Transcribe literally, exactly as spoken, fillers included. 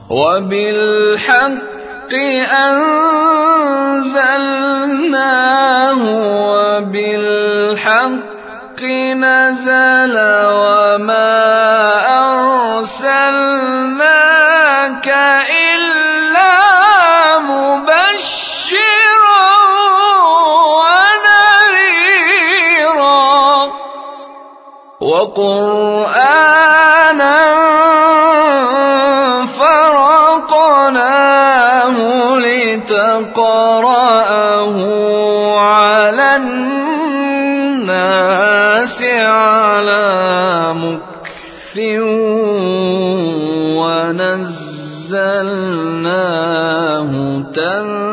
وبالحق أنزلناه وبالحق نزل وما أرسلناك إلا مبشرا ونذيرا وقرآنا فرقناه لتقرأه على الناس على مكث ونزلناه تنزيلا.